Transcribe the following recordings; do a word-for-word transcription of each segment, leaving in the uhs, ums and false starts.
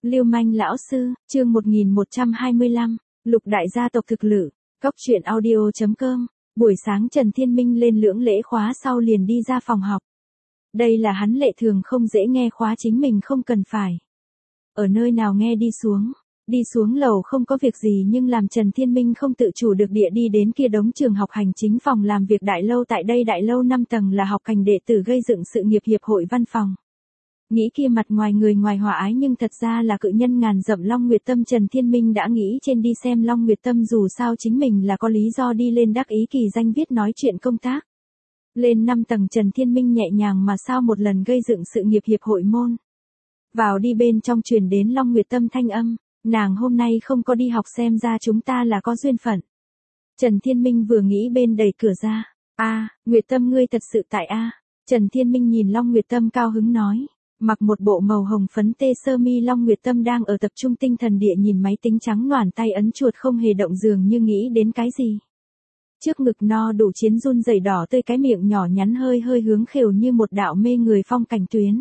Lưu manh lão sư, chương một nghìn một trăm hai mươi lăm, Lục đại gia tộc thực lử, cốc truyện audio chấm com. Buổi sáng Trần Thiên Minh lên lưỡng lễ khóa sau liền đi ra phòng học. Đây là hắn lệ thường không dễ nghe khóa chính mình không cần phải. Ở nơi nào nghe đi xuống. Đi xuống lầu không có việc gì nhưng làm Trần Thiên Minh không tự chủ được địa đi đến kia đống trường học hành chính phòng làm việc đại lâu, tại đây đại lâu năm tầng là học hành đệ tử gây dựng sự nghiệp hiệp hội văn phòng. Nghĩ kia mặt ngoài người ngoài hòa ái nhưng thật ra là cự nhân ngàn dặm Long Nguyệt Tâm. Trần Thiên Minh đã nghĩ trên đi xem Long Nguyệt Tâm, dù sao chính mình là có lý do đi lên đắc ý kỳ danh viết nói chuyện công tác. Lên năm tầng Trần Thiên Minh nhẹ nhàng mà sao một lần gây dựng sự nghiệp hiệp hội môn. Vào đi bên trong truyền đến Long Nguyệt Tâm thanh âm, nàng hôm nay không có đi học xem ra chúng ta là có duyên phận. Trần Thiên Minh vừa nghĩ bên đẩy cửa ra, a Nguyệt Tâm ngươi thật sự tại a Trần Thiên Minh nhìn Long Nguyệt Tâm cao hứng nói. Mặc một bộ màu hồng phấn tê sơ mi Long Nguyệt Tâm đang ở tập trung tinh thần địa nhìn máy tính trắng noàn tay ấn chuột không hề động, dường như nghĩ đến cái gì. Trước ngực no đủ chiến run rẩy đỏ tươi, cái miệng nhỏ nhắn hơi hơi hướng khều như một đạo mê người phong cảnh tuyến.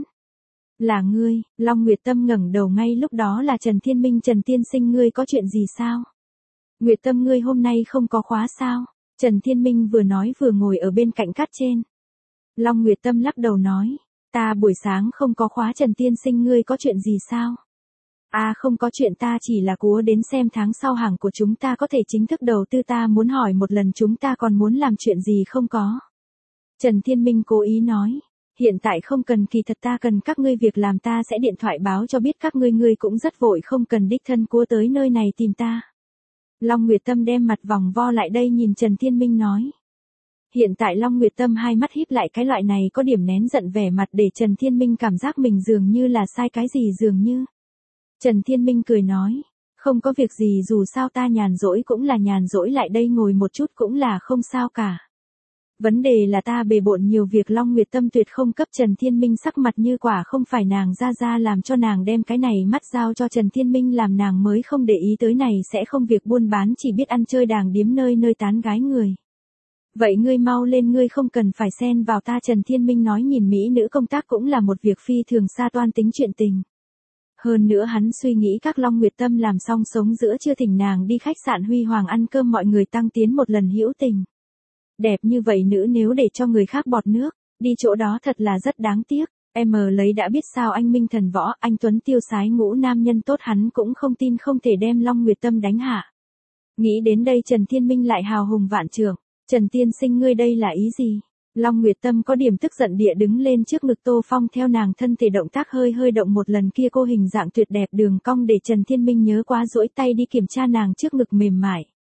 Là ngươi, Long Nguyệt Tâm ngẩng đầu, ngay lúc đó là Trần Thiên Minh. Trần tiên sinh ngươi có chuyện gì sao? Nguyệt Tâm ngươi hôm nay không có khóa sao? Trần Thiên Minh vừa nói vừa ngồi ở bên cạnh cát trên. Long Nguyệt Tâm lắc đầu nói. Ta buổi sáng không có khóa. Trần tiên sinh ngươi có chuyện gì sao? À không có chuyện, ta chỉ là cúa đến xem tháng sau hàng của chúng ta có thể chính thức đầu tư, ta muốn hỏi một lần chúng ta còn muốn làm chuyện gì không có? Trần Thiên Minh cố ý nói. Hiện tại không cần, kỳ thật ta cần các ngươi việc làm, ta sẽ điện thoại báo cho biết các ngươi, ngươi cũng rất vội không cần đích thân cúa tới nơi này tìm ta. Long Nguyệt Tâm đem mặt vòng vo lại đây nhìn Trần Thiên Minh nói. Hiện tại Long Nguyệt Tâm hai mắt híp lại, cái loại này có điểm nén giận vẻ mặt để Trần Thiên Minh cảm giác mình dường như là sai cái gì dường như. Trần Thiên Minh cười nói, không có việc gì, dù sao ta nhàn rỗi cũng là nhàn rỗi, lại đây ngồi một chút cũng là không sao cả. Vấn đề là ta bề bộn nhiều việc. Long Nguyệt Tâm tuyệt không cấp. Trần Thiên Minh sắc mặt như quả không phải nàng ra ra làm cho nàng đem cái này mắt giao cho Trần Thiên Minh làm, nàng mới không để ý tới này sẽ không việc buôn bán, chỉ biết ăn chơi đàng điếm nơi nơi tán gái người. Vậy ngươi mau lên, ngươi không cần phải xen vào ta. Trần Thiên Minh nói, nhìn mỹ nữ công tác cũng là một việc phi thường xa toan tính chuyện tình. Hơn nữa hắn suy nghĩ các Long Nguyệt Tâm làm xong sống giữa trưa thỉnh nàng đi khách sạn Huy Hoàng ăn cơm, mọi người tăng tiến một lần hữu tình. Đẹp như vậy nữ nếu để cho người khác bọt nước, đi chỗ đó thật là rất đáng tiếc. Em lấy đã biết sao anh minh thần võ, anh tuấn tiêu sái ngũ nam nhân tốt, hắn cũng không tin không thể đem Long Nguyệt Tâm đánh hạ. Nghĩ đến đây Trần Thiên Minh lại hào hùng vạn trượng. Trần tiên sinh ngươi đây là ý gì? Long Nguyệt Tâm có điểm tức giận địa đứng lên trước ngực Tô Phong, theo nàng thân thể động tác hơi hơi động một lần, kia cô hình dạng tuyệt đẹp đường cong để Trần Thiên Minh nhớ quá, duỗi tay đi kiểm tra nàng trước ngực mềm mại.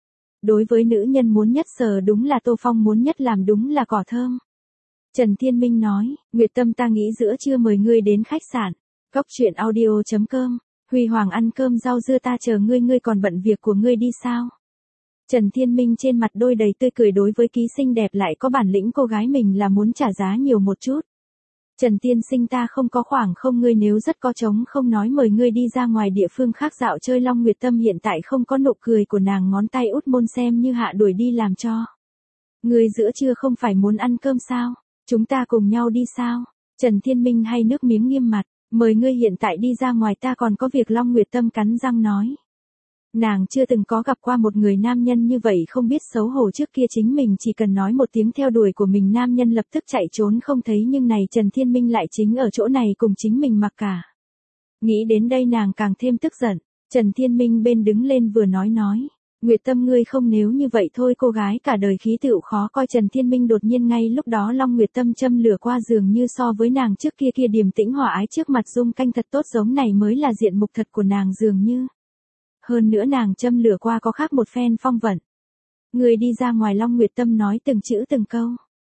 Đối với nữ nhân muốn nhất sờ đúng là Tô Phong, muốn nhất làm đúng là cỏ thơm. Trần Thiên Minh nói, Nguyệt Tâm ta nghĩ giữa trưa mời ngươi đến khách sạn, cốc truyện audio chấm com, Huy Hoàng ăn cơm rau dưa, ta chờ ngươi, ngươi còn bận việc của ngươi đi sao? Trần Thiên Minh trên mặt đôi đầy tươi cười, đối với ký xinh đẹp lại có bản lĩnh cô gái mình là muốn trả giá nhiều một chút. Trần tiên sinh ta không có khoảng không, ngươi nếu rất có trống không nói mời ngươi đi ra ngoài địa phương khác dạo chơi. Long Nguyệt Tâm hiện tại không có nụ cười của nàng, ngón tay út môn xem như hạ đuổi đi làm cho. Ngươi giữa trưa không phải muốn ăn cơm sao? Chúng ta cùng nhau đi sao? Trần Thiên Minh hay nước miếng nghiêm mặt, mời ngươi hiện tại đi ra ngoài, ta còn có việc. Long Nguyệt Tâm cắn răng nói. Nàng chưa từng có gặp qua một người nam nhân như vậy không biết xấu hổ, trước kia chính mình chỉ cần nói một tiếng theo đuổi của mình, nam nhân lập tức chạy trốn không thấy, nhưng này Trần Thiên Minh lại chính ở chỗ này cùng chính mình mặc cả. Nghĩ đến đây nàng càng thêm tức giận. Trần Thiên Minh bên đứng lên vừa nói nói, Nguyệt Tâm ngươi không nếu như vậy thôi, cô gái cả đời khí tựu khó coi. Trần Thiên Minh đột nhiên ngay lúc đó Long Nguyệt Tâm châm lửa qua, dường như so với nàng trước kia kia điềm tĩnh hòa ái trước mặt dung canh thật tốt, giống này mới là diện mục thật của nàng dường như. Hơn nữa nàng châm lửa qua có khác một phen phong vận. Người đi ra ngoài. Long Nguyệt Tâm nói từng chữ từng câu.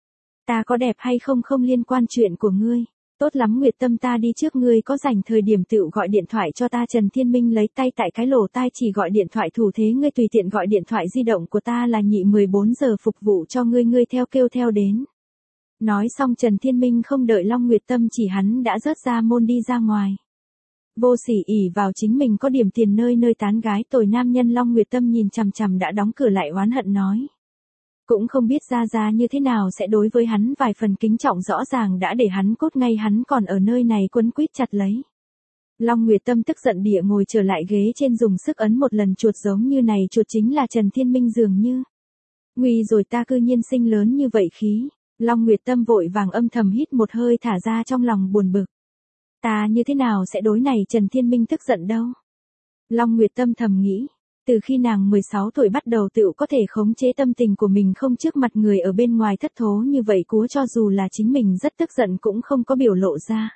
Ta có đẹp hay không không liên quan chuyện của ngươi. Tốt lắm Nguyệt Tâm ta đi trước, ngươi có rảnh thời điểm tựu gọi điện thoại cho ta. Trần Thiên Minh lấy tay tại cái lỗ tai chỉ gọi điện thoại thủ thế, ngươi tùy tiện gọi điện thoại di động của ta là nhị mười bốn giờ phục vụ cho ngươi, ngươi theo kêu theo đến. Nói xong Trần Thiên Minh không đợi Long Nguyệt Tâm chỉ hắn đã rớt ra môn đi ra ngoài. Vô sỉ ỉ vào chính mình có điểm tiền nơi nơi tán gái tồi nam nhân. Long Nguyệt Tâm nhìn chằm chằm đã đóng cửa lại oán hận nói. Cũng không biết ra ra như thế nào sẽ đối với hắn vài phần kính trọng, rõ ràng đã để hắn cốt ngay, hắn còn ở nơi này quấn quýt chặt lấy. Long Nguyệt Tâm tức giận địa ngồi trở lại ghế trên dùng sức ấn một lần chuột giống như này chuột chính là Trần Thiên Minh dường như. Nguy rồi ta cư nhiên sinh lớn như vậy khí. Long Nguyệt Tâm vội vàng âm thầm hít một hơi thả ra trong lòng buồn bực. Ta như thế nào sẽ đối này Trần Thiên Minh tức giận đâu. Long Nguyệt Tâm thầm nghĩ. Từ khi nàng mười sáu tuổi bắt đầu tự có thể khống chế tâm tình của mình không trước mặt người ở bên ngoài thất thố như vậy cúa cho dù là chính mình rất tức giận cũng không có biểu lộ ra.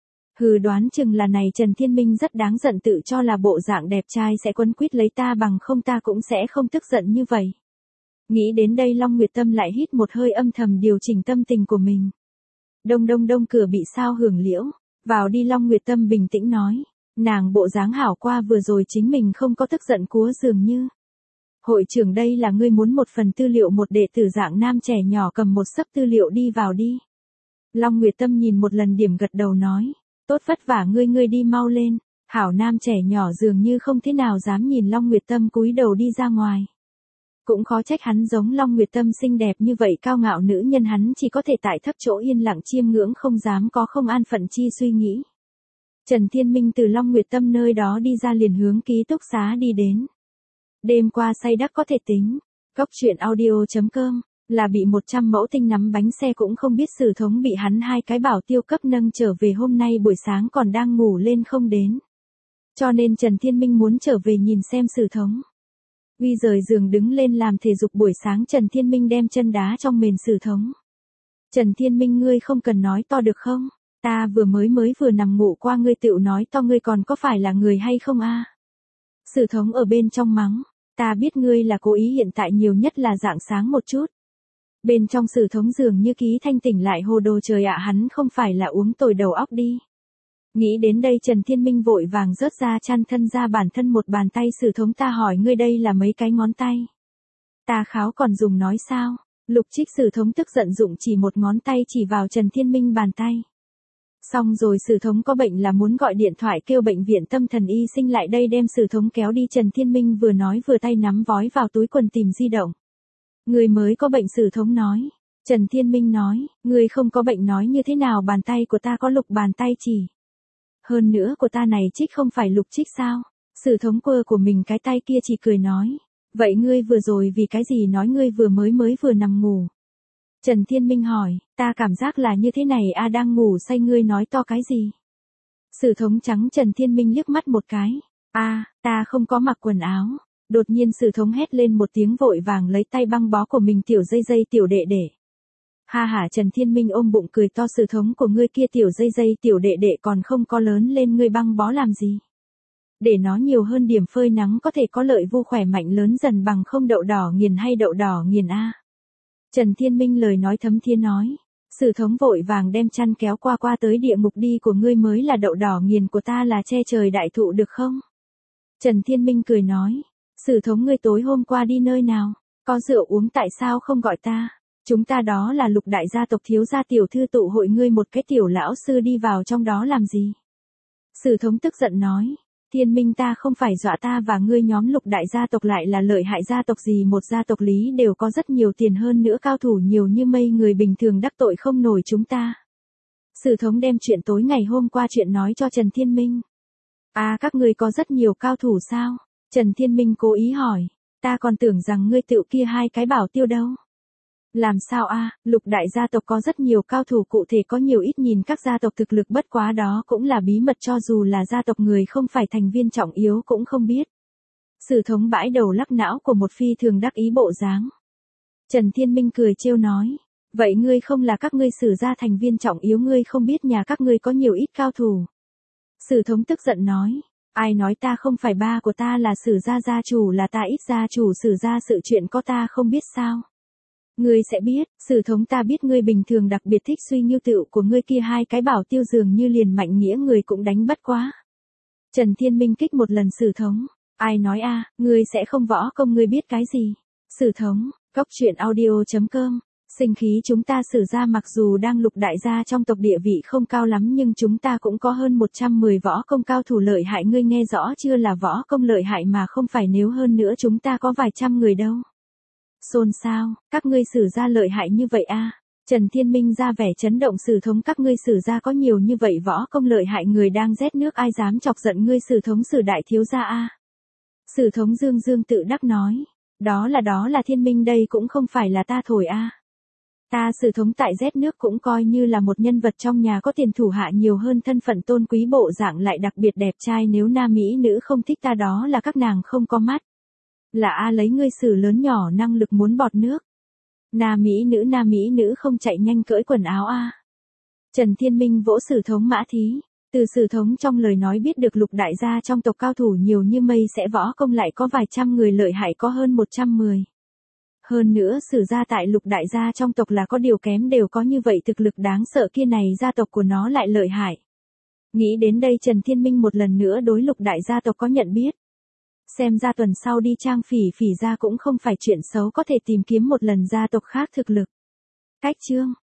Hừ đoán chừng là này Trần Thiên Minh rất đáng giận tự cho là bộ dạng đẹp trai sẽ quấn quýt lấy ta bằng không ta cũng sẽ không tức giận như vậy. Nghĩ đến đây Long Nguyệt Tâm lại hít một hơi âm thầm điều chỉnh tâm tình của mình. Đông đông đông cửa bị sao hưởng liễu, vào đi Long Nguyệt Tâm bình tĩnh nói. Nàng bộ dáng hảo qua vừa rồi chính mình không có tức giận cúa dường như. Hội trưởng đây là ngươi muốn một phần tư liệu một đệ tử dạng nam trẻ nhỏ cầm một sấp tư liệu đi vào đi. Long Nguyệt Tâm nhìn một lần điểm gật đầu nói. Tốt vất vả ngươi ngươi đi mau lên. Hảo nam trẻ nhỏ dường như không thế nào dám nhìn Long Nguyệt Tâm cúi đầu đi ra ngoài. Cũng khó trách hắn giống Long Nguyệt Tâm xinh đẹp như vậy cao ngạo nữ nhân hắn chỉ có thể tại thấp chỗ yên lặng chiêm ngưỡng không dám có không an phận chi suy nghĩ. Trần Thiên Minh từ Long Nguyệt Tâm nơi đó đi ra liền hướng ký túc xá đi đến. Đêm qua say đắc có thể tính. Cóc truyện audio chấm com là bị một trăm mẫu tinh nắm bánh xe cũng không biết Sử Thống bị hắn hai cái bảo tiêu cấp nâng trở về hôm nay buổi sáng còn đang ngủ lên không đến. Cho nên Trần Thiên Minh muốn trở về nhìn xem Sử Thống. Uy rời giường đứng lên làm thể dục buổi sáng Trần Thiên Minh đem chân đá trong mền Sử Thống. Trần Thiên Minh ngươi không cần nói to được không? Ta vừa mới mới vừa nằm ngủ qua ngươi tựu nói to ngươi còn có phải là người hay không a? Sử Thống ở bên trong mắng. Ta biết ngươi là cố ý hiện tại nhiều nhất là rạng sáng một chút. Bên trong Sử Thống dường như ký thanh tỉnh lại hồ đồ trời ạ hắn không phải là uống tồi đầu óc đi. Nghĩ đến đây Trần Thiên Minh vội vàng rớt ra chăn thân ra bản thân một bàn tay Sử Thống ta hỏi ngươi đây là mấy cái ngón tay. Ta kháo còn dùng nói sao? Lục Trích Sử Thống tức giận dụng chỉ một ngón tay chỉ vào Trần Thiên Minh bàn tay. Xong rồi Sử Thống có bệnh là muốn gọi điện thoại kêu bệnh viện tâm thần y sinh lại đây đem Sử Thống kéo đi Trần Thiên Minh vừa nói vừa tay nắm vói vào túi quần tìm di động. Người mới có bệnh Sử Thống nói. Trần Thiên Minh nói, người không có bệnh nói như thế nào bàn tay của ta có lục bàn tay chỉ. Hơn nữa của ta này Trích không phải Lục Trích sao? Sử Thống quơ của mình cái tay kia chỉ cười nói. Vậy ngươi vừa rồi vì cái gì nói ngươi vừa mới mới vừa nằm ngủ? Trần Thiên Minh hỏi, ta cảm giác là như thế này a đang ngủ say ngươi nói to cái gì? Sử Thống trắng Trần Thiên Minh liếc mắt một cái. A, ta không có mặc quần áo. Đột nhiên Sử Thống hét lên một tiếng vội vàng lấy tay băng bó của mình tiểu dây dây tiểu đệ đệ. Ha ha Trần Thiên Minh ôm bụng cười to Sử Thống của ngươi kia tiểu dây dây tiểu đệ đệ còn không có lớn lên ngươi băng bó làm gì? Để nó nhiều hơn điểm phơi nắng có thể có lợi vô khỏe mạnh lớn dần bằng không đậu đỏ nghiền hay đậu đỏ nghiền a. Trần Thiên Minh lời nói thấm thía nói. Sử Thống vội vàng đem chăn kéo qua qua tới địa ngục đi của ngươi mới là đậu đỏ nghiền của ta là che trời đại thụ được không? Trần Thiên Minh cười nói. Sử Thống ngươi tối hôm qua đi nơi nào? Có rượu uống tại sao không gọi ta? Chúng ta đó là Lục đại gia tộc thiếu gia tiểu thư tụ hội ngươi một cái tiểu lão sư đi vào trong đó làm gì? Sử Thống tức giận nói. Thiên Minh ta không phải dọa ta và ngươi nhóm Lục đại gia tộc lại là lợi hại gia tộc gì một gia tộc lý đều có rất nhiều tiền hơn nữa cao thủ nhiều như mây người bình thường đắc tội không nổi chúng ta. Sử Thống đem chuyện tối ngày hôm qua chuyện nói cho Trần Thiên Minh. À các ngươi có rất nhiều cao thủ sao? Trần Thiên Minh cố ý hỏi. Ta còn tưởng rằng ngươi tựu kia hai cái bảo tiêu đâu. Làm sao a? Lục đại gia tộc có rất nhiều cao thủ cụ thể có nhiều ít nhìn các gia tộc thực lực bất quá đó cũng là bí mật cho dù là gia tộc người không phải thành viên trọng yếu cũng không biết. Sử Thống bãi đầu lắc não của một phi thường đắc ý bộ dáng. Trần Thiên Minh cười trêu nói. Vậy ngươi không là các ngươi Sử gia thành viên trọng yếu ngươi không biết nhà các ngươi có nhiều ít cao thủ. Sử Thống tức giận nói. Ai nói ta không phải ba của ta là Sử gia gia chủ là ta ít gia chủ Sử gia sự chuyện có ta không biết sao? Ngươi sẽ biết, Sử Thống ta biết ngươi bình thường đặc biệt thích suy nghiêu tựu của ngươi kia hai cái bảo tiêu dường như liền mạnh nghĩa người cũng đánh bất quá. Trần Thiên Minh kích một lần Sử Thống. Ai nói a, ngươi sẽ không võ công ngươi biết cái gì? Sử Thống, cóc truyện audio chấm com. Sinh khí chúng ta Sử gia mặc dù đang Lục đại gia trong tộc địa vị không cao lắm nhưng chúng ta cũng có hơn một trăm mười võ công cao thủ lợi hại ngươi nghe rõ chưa là võ công lợi hại mà không phải nếu hơn nữa chúng ta có vài trăm người đâu. Xôn xao, các ngươi Sử gia lợi hại như vậy a? Trần Thiên Minh ra vẻ chấn động, Sử thống các ngươi Sử gia có nhiều như vậy võ công lợi hại, người đang rét nước ai dám chọc giận ngươi Sử thống Sử đại thiếu gia a. Sử thống dương dương tự đắc nói, đó là đó là Thiên Minh đây cũng không phải là ta thổi a. Ta Sử thống tại rét nước cũng coi như là một nhân vật trong nhà có tiền, thủ hạ nhiều hơn, thân phận tôn quý, bộ dạng lại đặc biệt đẹp trai, nếu nam mỹ nữ không thích ta đó là các nàng không có mắt. Là a lấy ngươi Sử lớn nhỏ năng lực muốn bọt nước. Nam mỹ nữ nam mỹ nữ không chạy nhanh cởi quần áo a. Trần Thiên Minh vỗ Sử thống mã thí, từ Sử thống trong lời nói biết được Lục đại gia trong tộc cao thủ nhiều như mây, sẽ võ công lại có vài trăm người, lợi hại có hơn một trăm mười. Hơn nữa Sử gia tại Lục đại gia trong tộc là có điều kém đều có như vậy thực lực đáng sợ kia này, gia tộc của nó lại lợi hại. Nghĩ đến đây Trần Thiên Minh một lần nữa đối Lục đại gia tộc có nhận biết. Xem ra tuần sau đi Trang Phỉ Phỉ gia cũng không phải chuyện xấu, có thể tìm kiếm một lần gia tộc khác thực lực. Cách chương